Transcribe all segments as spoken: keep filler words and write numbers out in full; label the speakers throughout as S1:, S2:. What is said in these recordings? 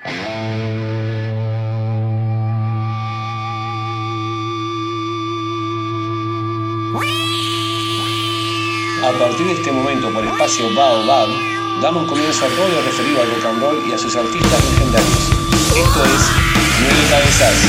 S1: A partir de este momento, por espacio Baobab, damos comienzo a todo lo referido al rock and roll y a sus artistas legendarios. Esto es Nueve Cabezas.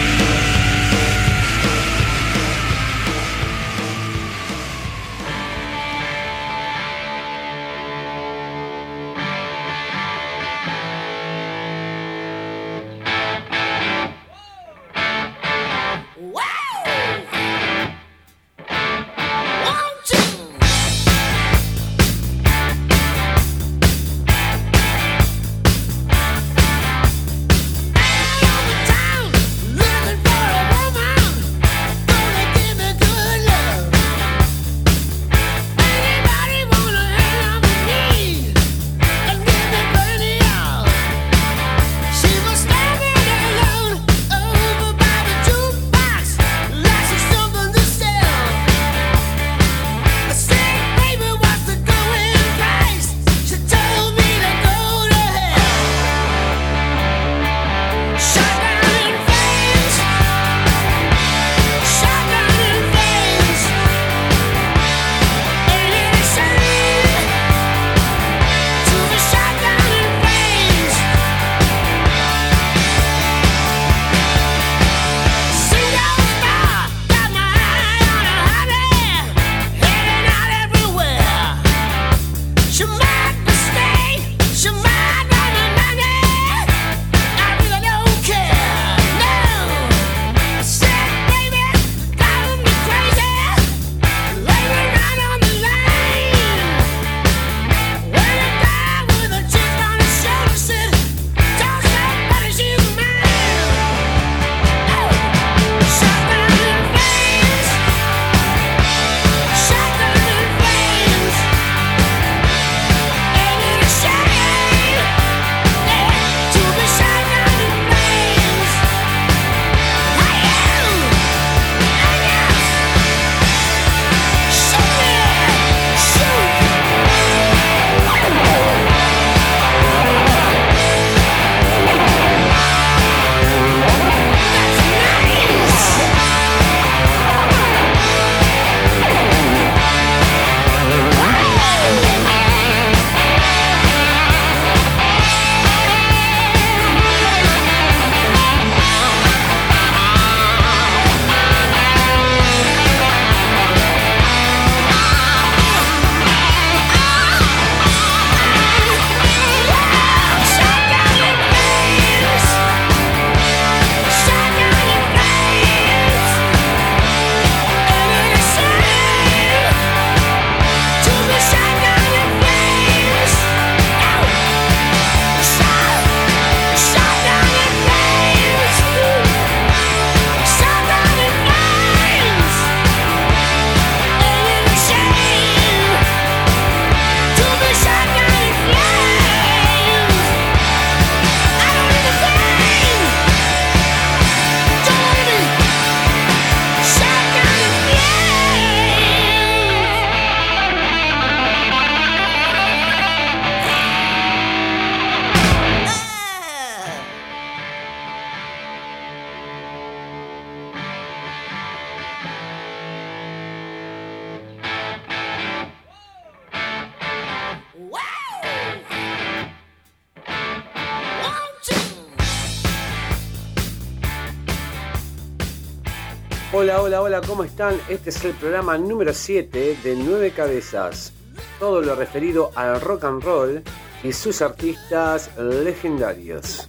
S2: Hola, hola, hola, ¿cómo están? Este es el programa número siete de Nueve Cabezas. Todo lo referido al rock and roll y sus artistas legendarios.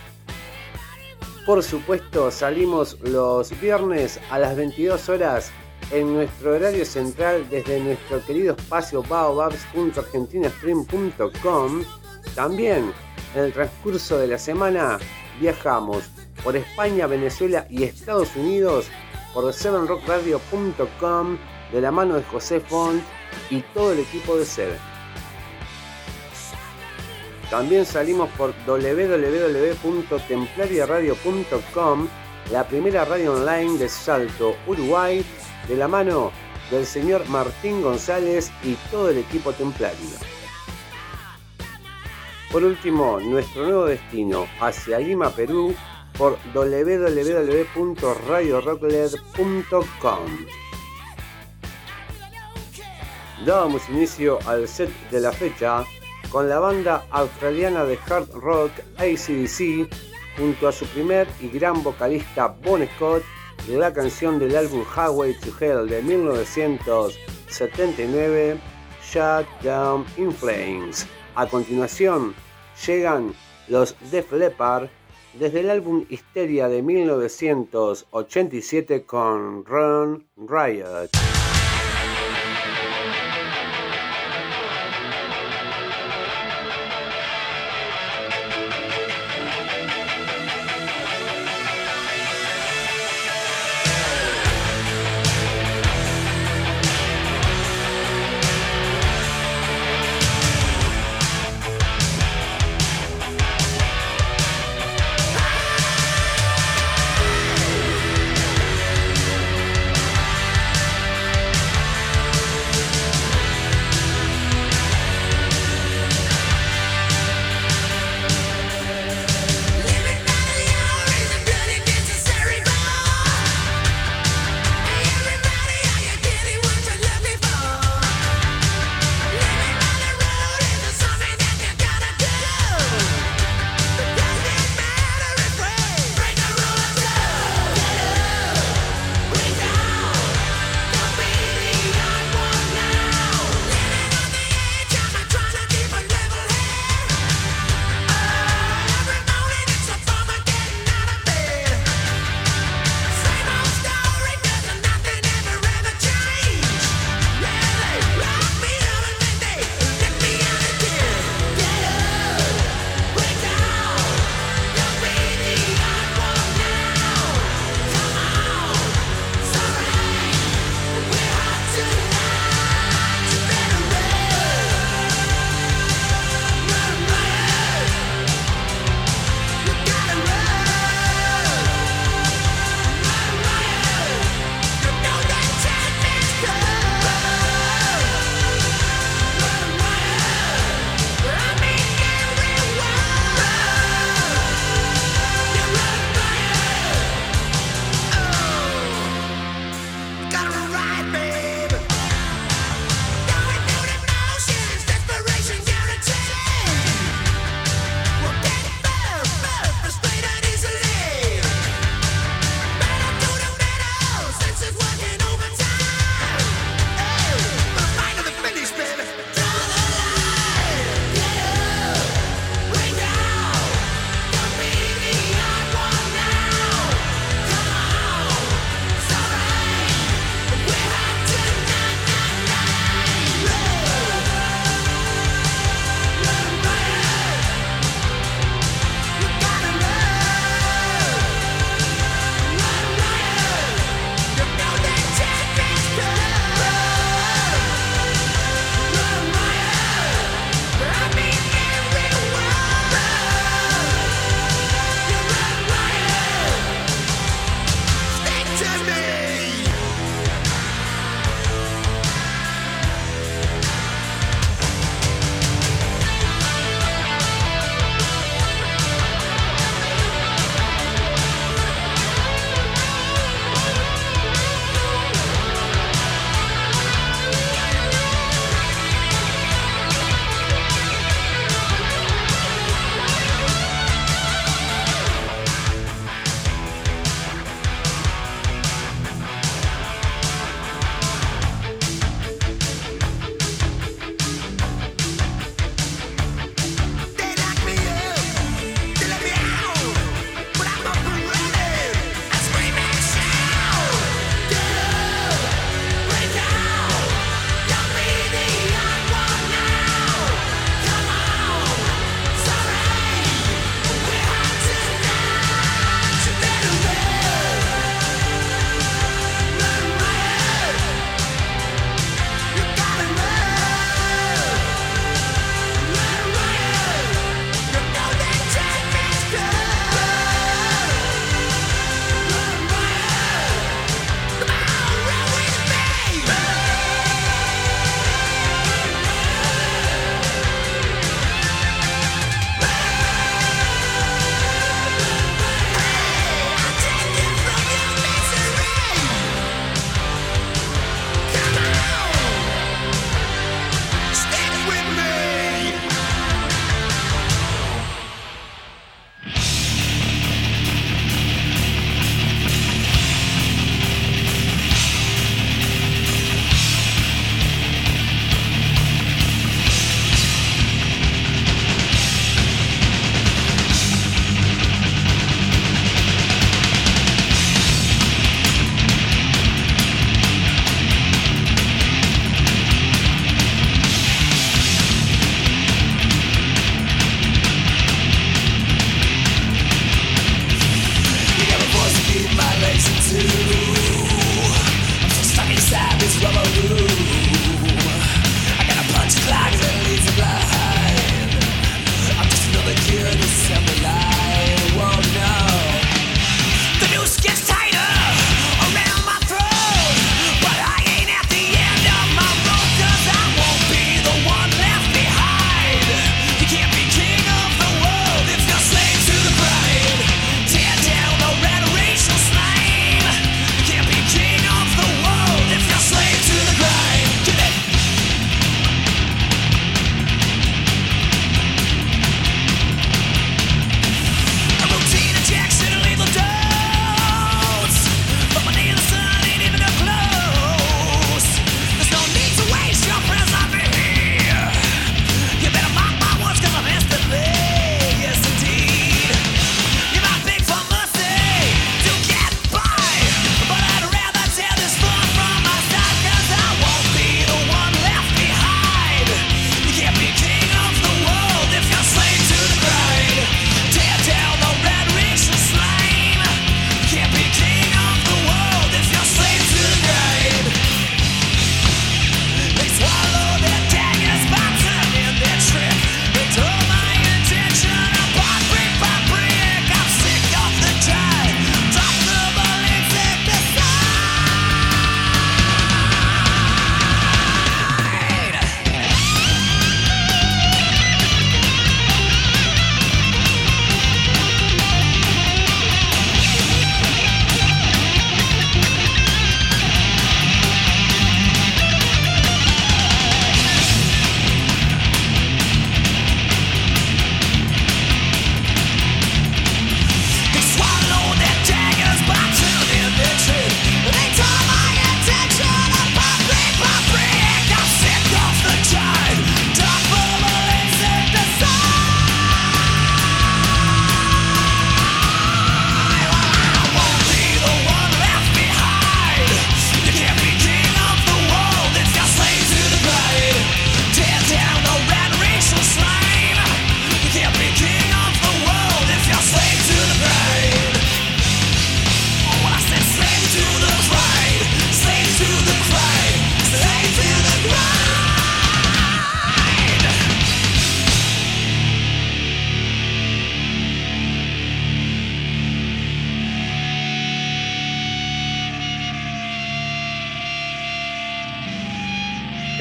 S2: Por supuesto, salimos los viernes a las veintidós horas en nuestro horario central desde nuestro querido espacio baobabs punto argentina stream punto com. También, en el transcurso de la semana, viajamos por España, Venezuela y Estados Unidos por seven rock radio punto com de la mano de José Font y todo el equipo de Seven. También salimos por doble u doble u doble u punto templaria radio punto com, la primera radio online de Salto, Uruguay, de la mano del señor Martín González y todo el equipo templario. Por último, nuestro nuevo destino hacia Lima, Perú, por w w w punto radio rock l e d punto com. Dábamos inicio al set de la fecha con la banda australiana de hard rock A C D C junto a su primer y gran vocalista Bon Scott, la canción del álbum Highway to Hell de mil novecientos setenta y nueve, Shut Down in Flames. A continuación llegan los Def Leppard desde el álbum Hysteria de mil novecientos ochenta y siete con Run Riot.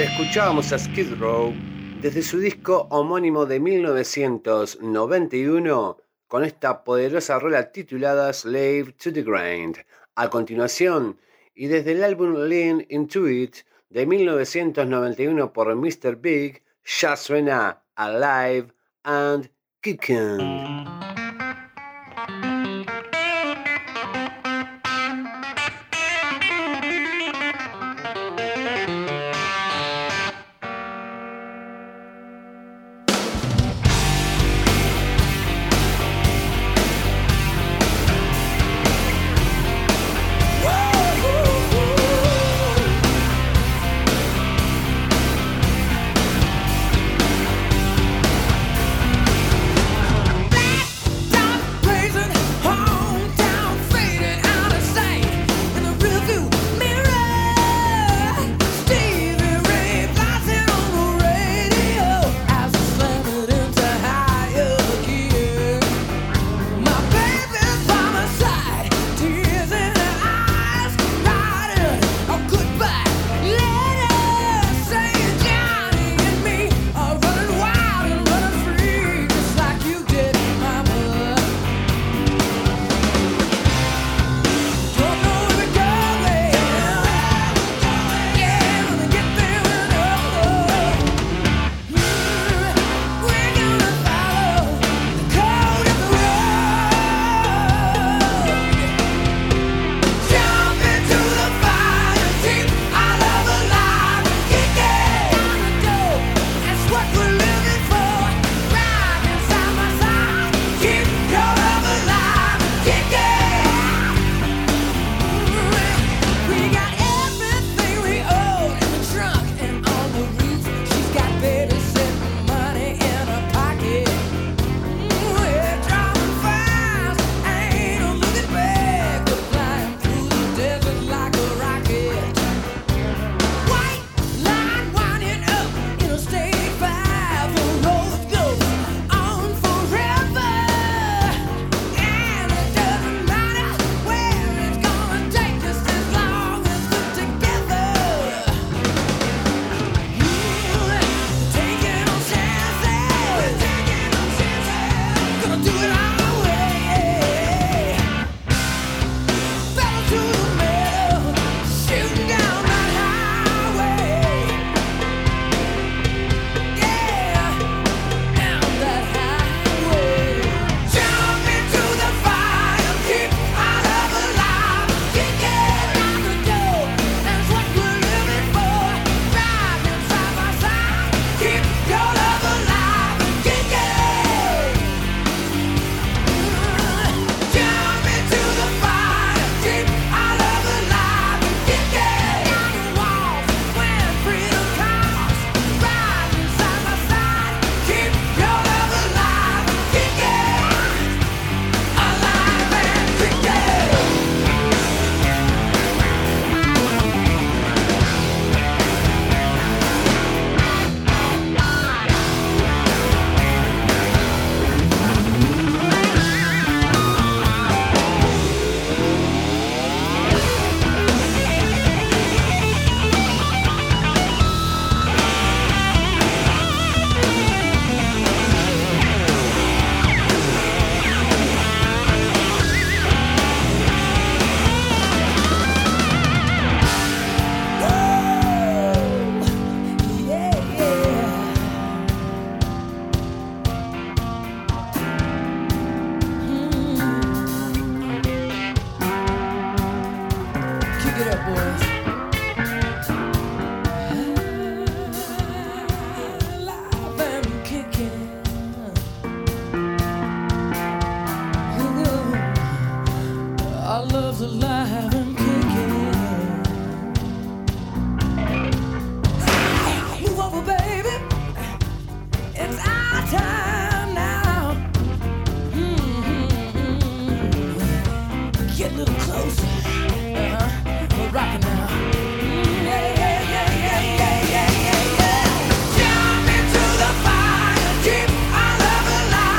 S2: Escuchábamos a Skid Row desde su disco homónimo de mil novecientos noventa y uno con esta poderosa rola titulada Slave to the Grind. A continuación, y desde el álbum Lean Into It de mil novecientos noventa y uno por mister Big, ya suena Alive and Kickin'.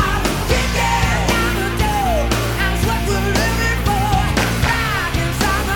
S3: Inside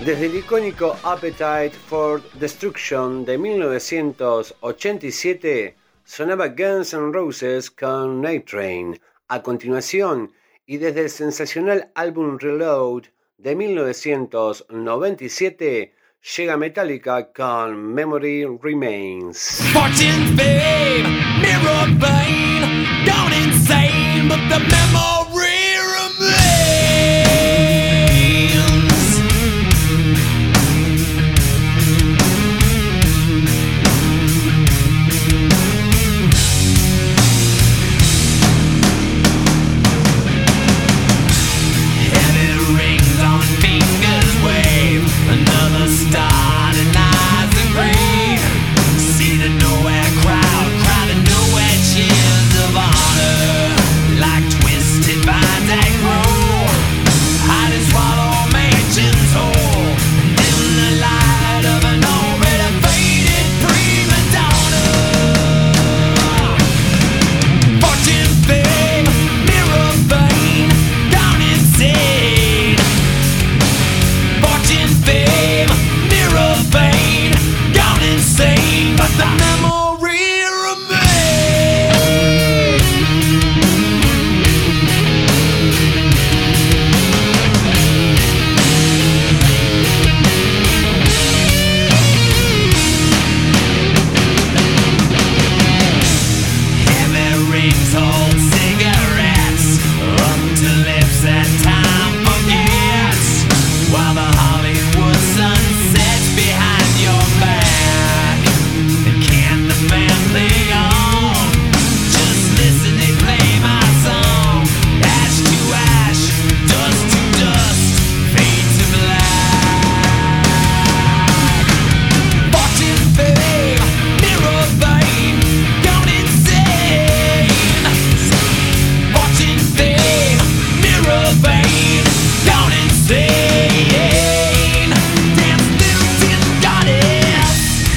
S2: Desde el icónico Appetite for Destruction de mil novecientos ochenta y siete sonaba Guns N' Roses con Night Train. A continuación, y desde el sensacional álbum Reload de mil novecientos noventa y siete, llega Metallica con Memory Remains.
S3: Fortune, fame, mirror vein, gone insane, but the memory remains. Heavy rings on fingers wave, another star denies the grave. See the nowhere crowd, crowded nowhere cheers of honor, like twisted vines that grow, hide and swallow mansions whole, dim the light of an already faded prima donna. Fortune, fame, mirror vein, gone insane. Fortune, fame, mirror vein, gone insane, but the memory remains. Heavy rings hold cigarettes up to lips that time forgets, while the Hollywood sun sets behind your back. And can't the family on just listen, they play my song? Ash to ash, dust to dust, fade to black. Fortune, fame, mirror vein, gone insane. Fortune, fame, mirror vein, gone insane. Dance, little tin goddess.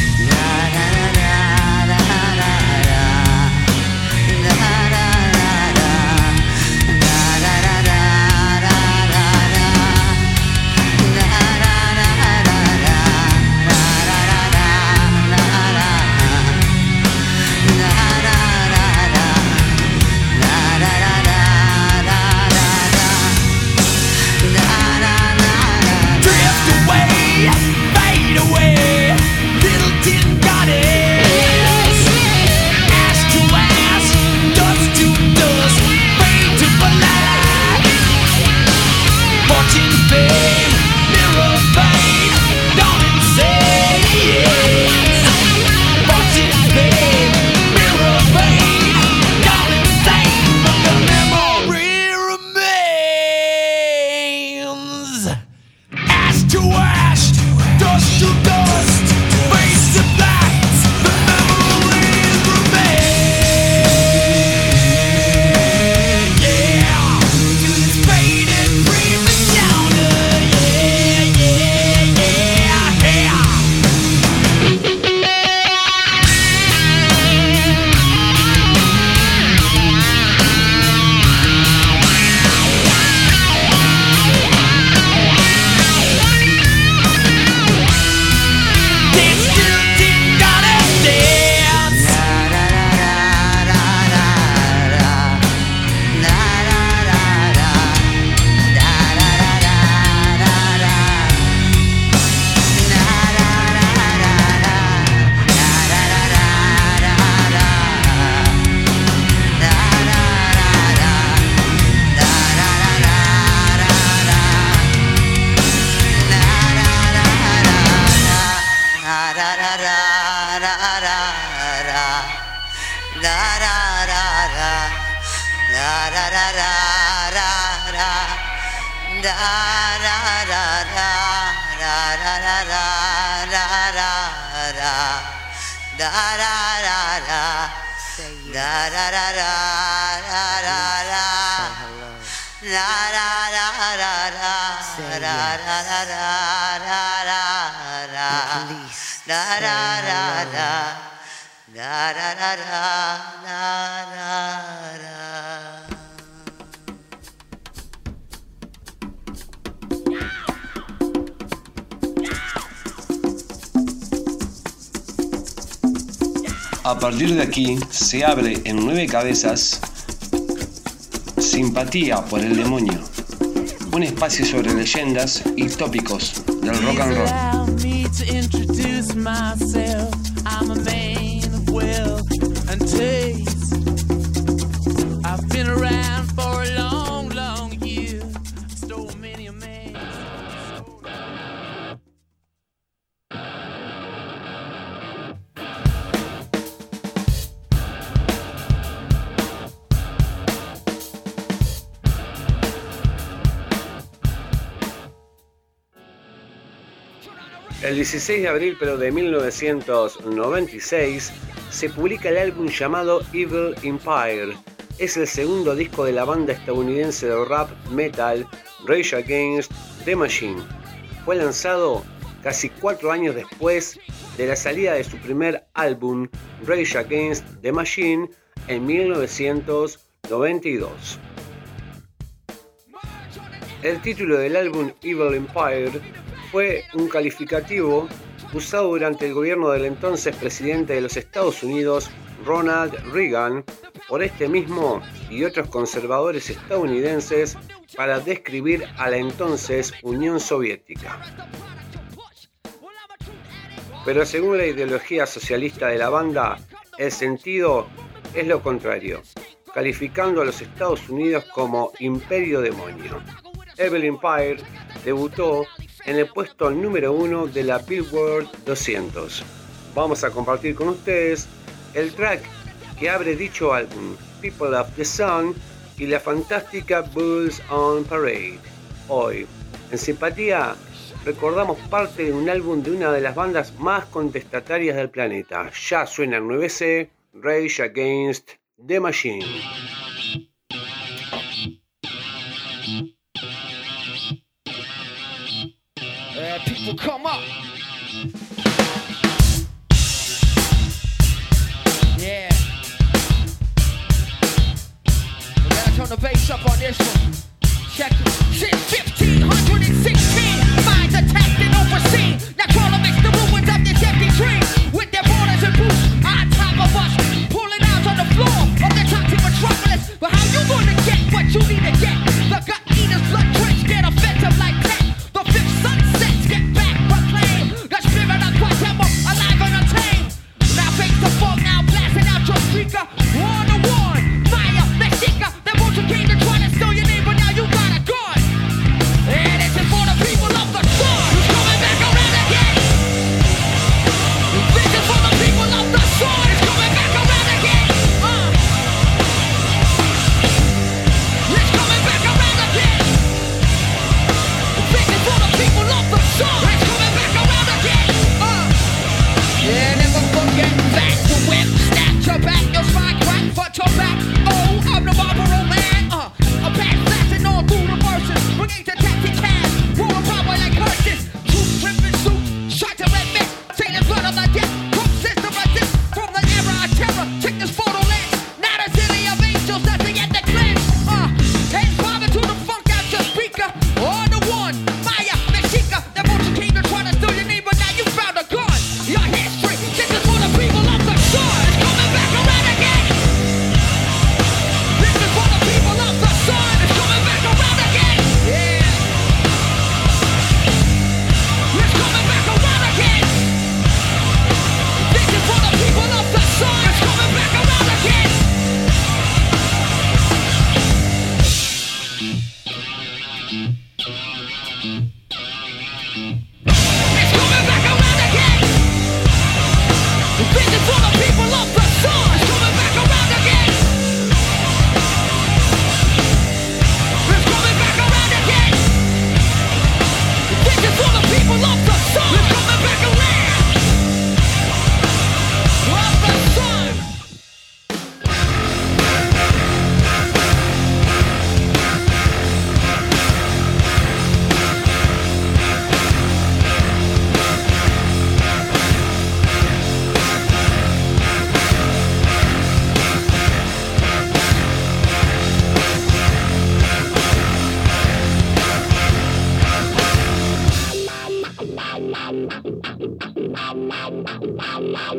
S3: Drift away, fade away, little tin goddess. Ash to ash, dust to dust, fade to black. Fortune, fame, mirror vein, gone insane. Fortune, fame, mirror vein, gone insane, but the memory remains. Ash to ash, dust to dust, face to black, the memories remain. Yeah, to this faded prima donna. Yeah, yeah, yeah, yeah. Dance, little tin goddess, dance.
S1: A partir de aquí se abre en nueve cabezas Simpatía por el Demonio, un espacio sobre leyendas y tópicos del rock and roll.
S2: El dieciséis de abril pero de mil novecientos noventa y seis se publica el álbum llamado Evil Empire. Es el segundo disco de la banda estadounidense de rap metal Rage Against the Machine. Fue lanzado casi cuatro años después de la salida de su primer álbum Rage Against the Machine en mil novecientos noventa y dos. El título del álbum Evil Empire fue un calificativo usado durante el gobierno del entonces presidente de los Estados Unidos, Ronald Reagan, por este mismo y otros conservadores estadounidenses para describir a la entonces Unión Soviética. Pero según la ideología socialista de la banda, el sentido es lo contrario, calificando a los Estados Unidos como imperio demonio. Evil Empire debutó en el puesto número uno de la Billboard doscientos. Vamos a compartir con ustedes el track que abre dicho álbum, People of the Sun, y la fantástica Bulls on Parade. Hoy, en Simpatía, recordamos parte de un álbum de una de las bandas más contestatarias del planeta. Ya suena en nueve ce, Rage Against the Machine.
S4: Uh, people come up. Yeah. We gotta turn the bass up on this one. Check it. Since fifteen sixteen, minds attacked and overseen. Now crawler makes the ruins of this empty dream. With their borders and boots on top of us, pulling out on the floor of the toxic metropolis. But how you gonna get what you need to get? The gut eaters, blood drenched, get offensive like that. The fifth sunsets get back proclaimed. The spirit of Guatemala alive and untamed. Now face the fog, now blasting out your speaker. One to one, fire, Mexica. They won't you came to try to steal your name, but now you got a gun. And this is for the people of the sun who's coming back around again. This is for the people of the sun who's coming back around again. Uh. It's coming back around again. This is for the people of the sun. It's coming back around again. Uh. Yeah, never forget back to whip, snap your back, your spine crack, but your back. Oh, I'm the Marlboro man. Uh, a back flashing all through the verses. Bringing the tactic cash, war power like curses. True tripping suit, shot to red mist, taking blood on the death. Cook system resist from the era of terror. Check this photo lens. Not a city of angels, that's the end the cleanse. Uh, and bobbing to the funk out your speaker. On the one, fire, Mexica. The motion came to try to steal your name, but now you found a gun. Your history, this is for the people of the sun. It's coming back around again. This is for the people of the sun. It's coming back around again. Yeah. It's coming back around again. This is for the people of the sun. It's coming back around again. It's coming back around again. This is for the people of the sun. It's coming back around again. It's coming back around again. This is for the people of the sun. It's coming back around. Of the sun.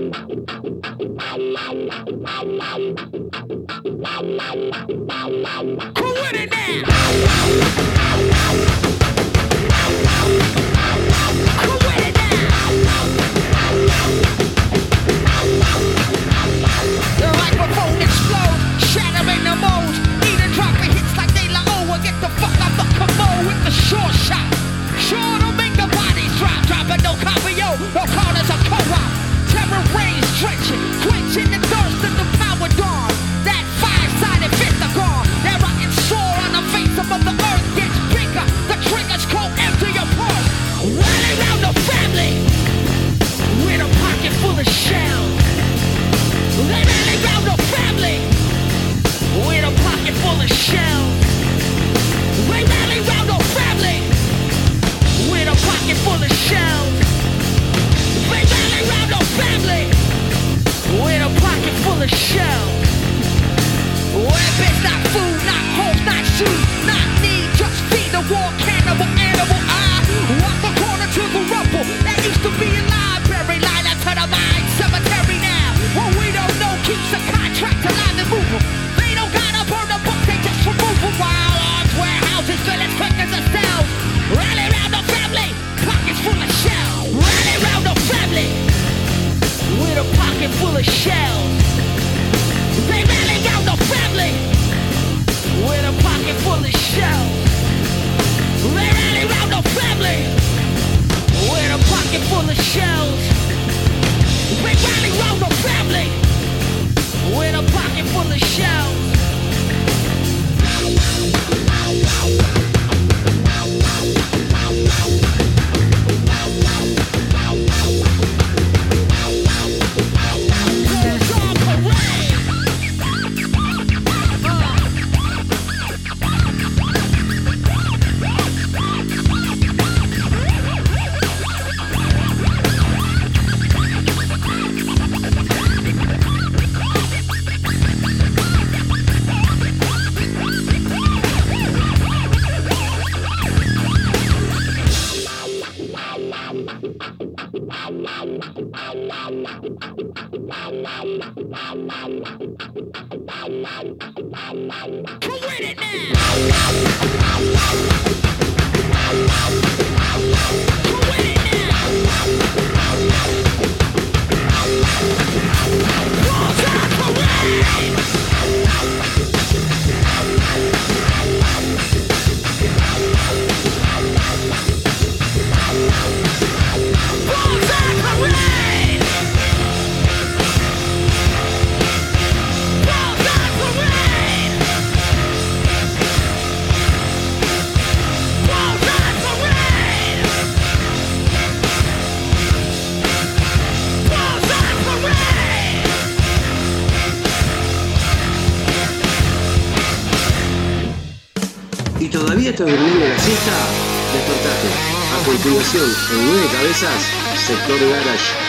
S2: ¿Estás durmiendo la siesta? Despertate. A continuación, en Nueve Cabezas, Sector Garage.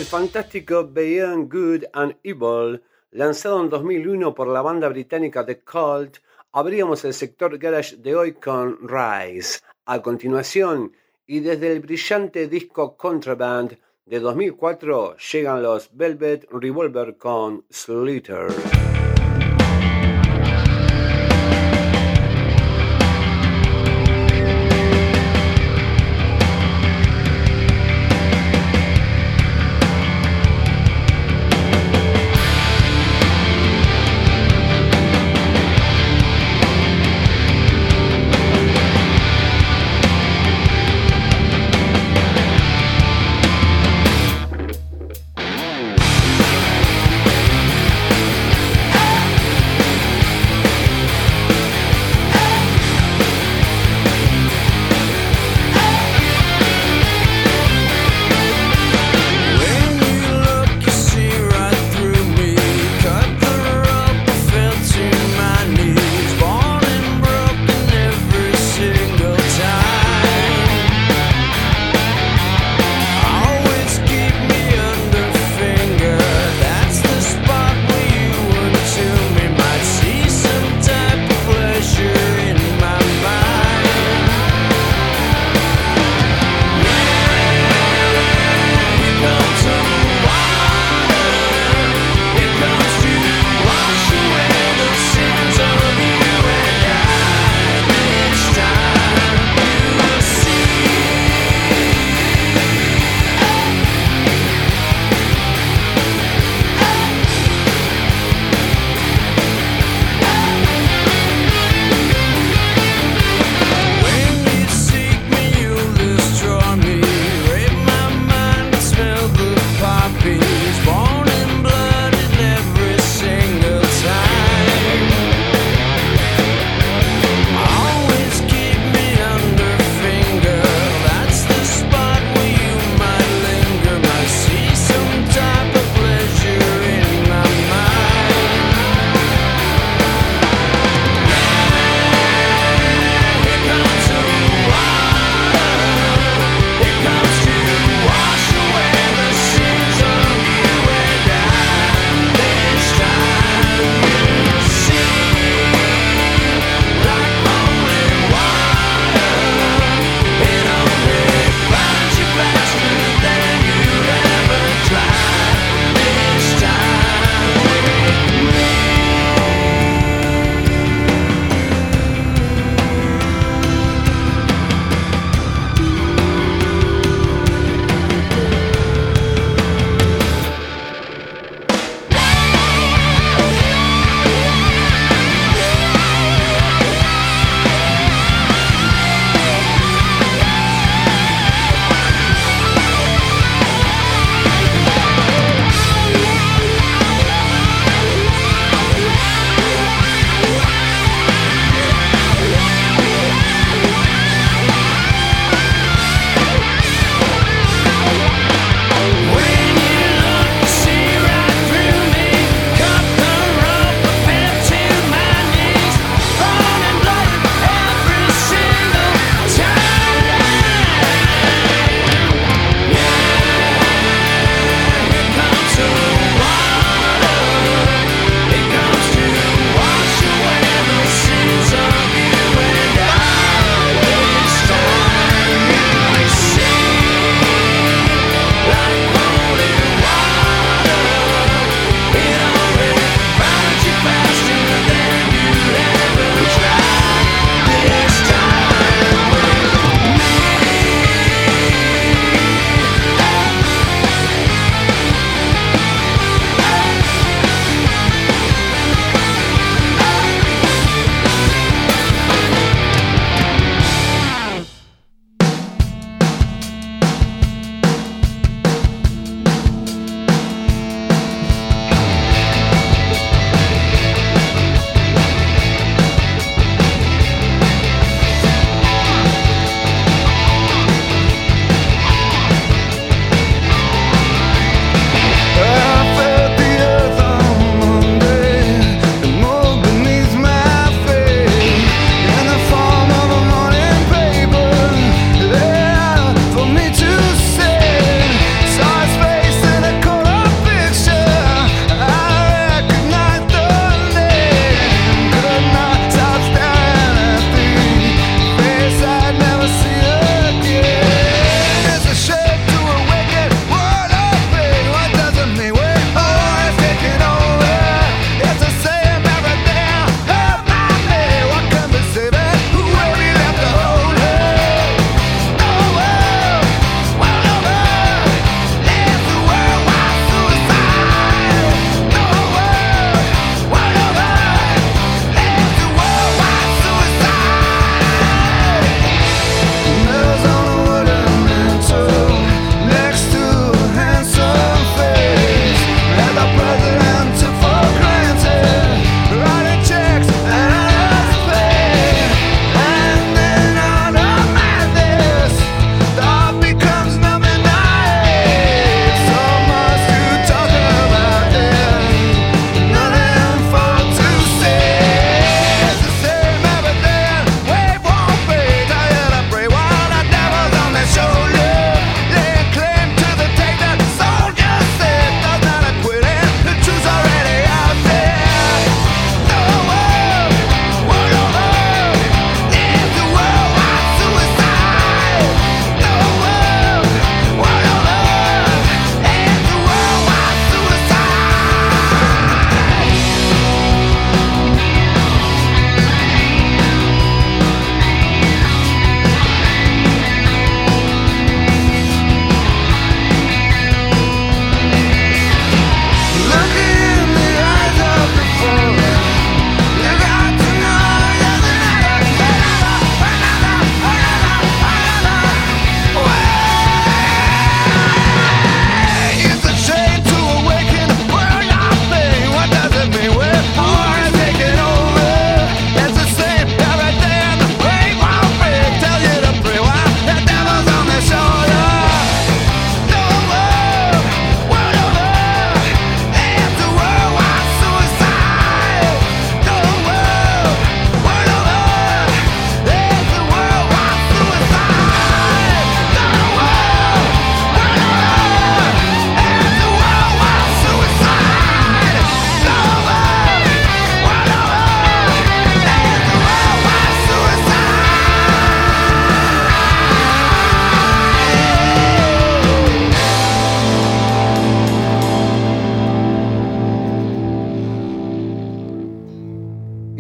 S2: fantástico Beyond Good and Evil, lanzado en dos mil uno por la banda británica The Cult, abríamos el sector garage de hoy con Rise. A continuación, y desde el brillante disco Contraband de dos mil cuatro, llegan los Velvet Revolver con Slaughter.
S5: We'll be right back.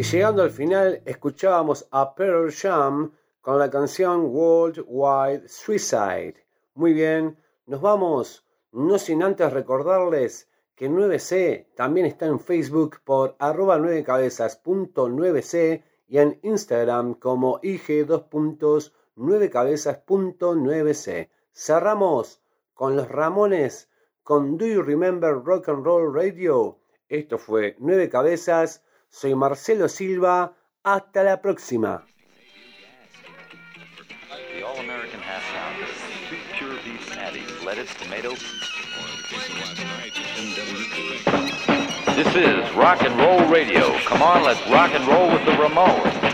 S2: llegando al final, escuchábamos a Pearl Jam con la canción Worldwide Suicide. Muy bien, nos vamos, no sin antes recordarles que nueve C también está en Facebook por arroba nueve cabezas punto nueve C y en Instagram como I G dos puntos nueve cabezas punto nueve C. Cerramos con los Ramones con Do You Remember Rock and Roll Radio. Esto fue nueve cabezas. Soy Marcelo Silva. Hasta la próxima.
S5: The all-American half pound, two pure beef patties, lettuce, tomato. This is Rock and Roll Radio. Come on, let's rock and roll with the Ramones.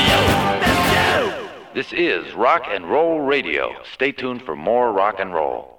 S5: This is Rock and Roll Radio. Stay tuned for more rock and roll.